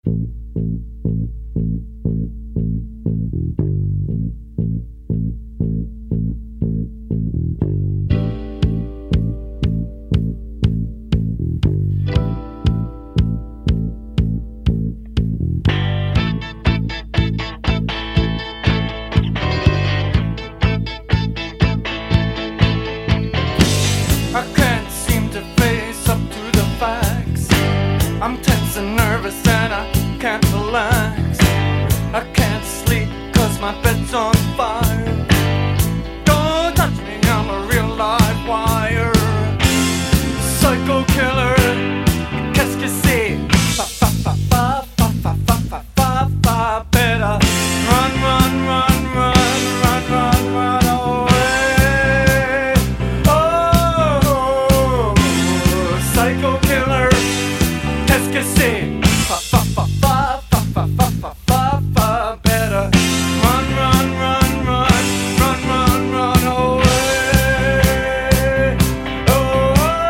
I can't seem to face up to the facts. I'm tense and nervous and I can't relax. I can't sleep 'cause my bed's on fire. Don't touch me, I'm a real live wire. Psycho killer, qu'est-ce que c'est? Fa fa fa fa fa fa fa fa fa fa. Better run, run, run, run, run, run, run away. Oh, psycho killer, qu'est-ce que c'est? Fa fa fa fa fa fa fa fa fa fa. Better run, run, run, run, run, run, run away. Oh,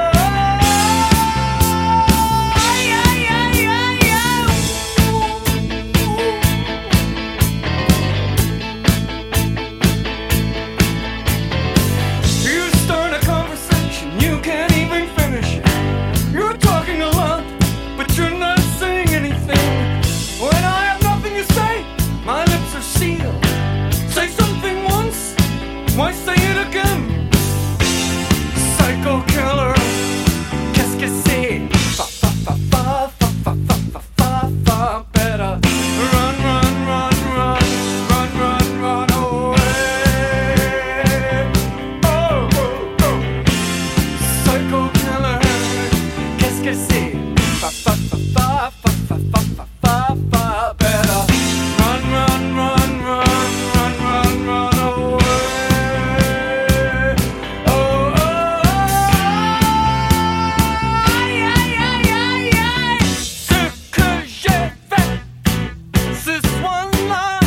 you start a conversation, you can't even finish it. You're talking a lot, but you're not saying anything. When I have nothing to say, my lips are sealed. Say something once, why say it again? Psycho killer, qu'est-ce que c'est? Fa fa fa fa fa fa fa fa fa fa. Better run, run, run, run, run, run, run away. Oh, oh, oh. Psycho killer, qu'est-ce que c'est? Fa fa fa fa fa fa fa fa fa fa. Better run, run, run, run, run, run, run away. Oh, oh, aïe, aïe, aïe, aïe, aïe. Ce que j'ai fait ce soir-là,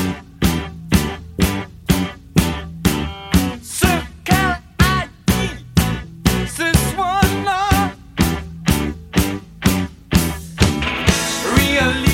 ce qu'elle a dit ce soir-là, really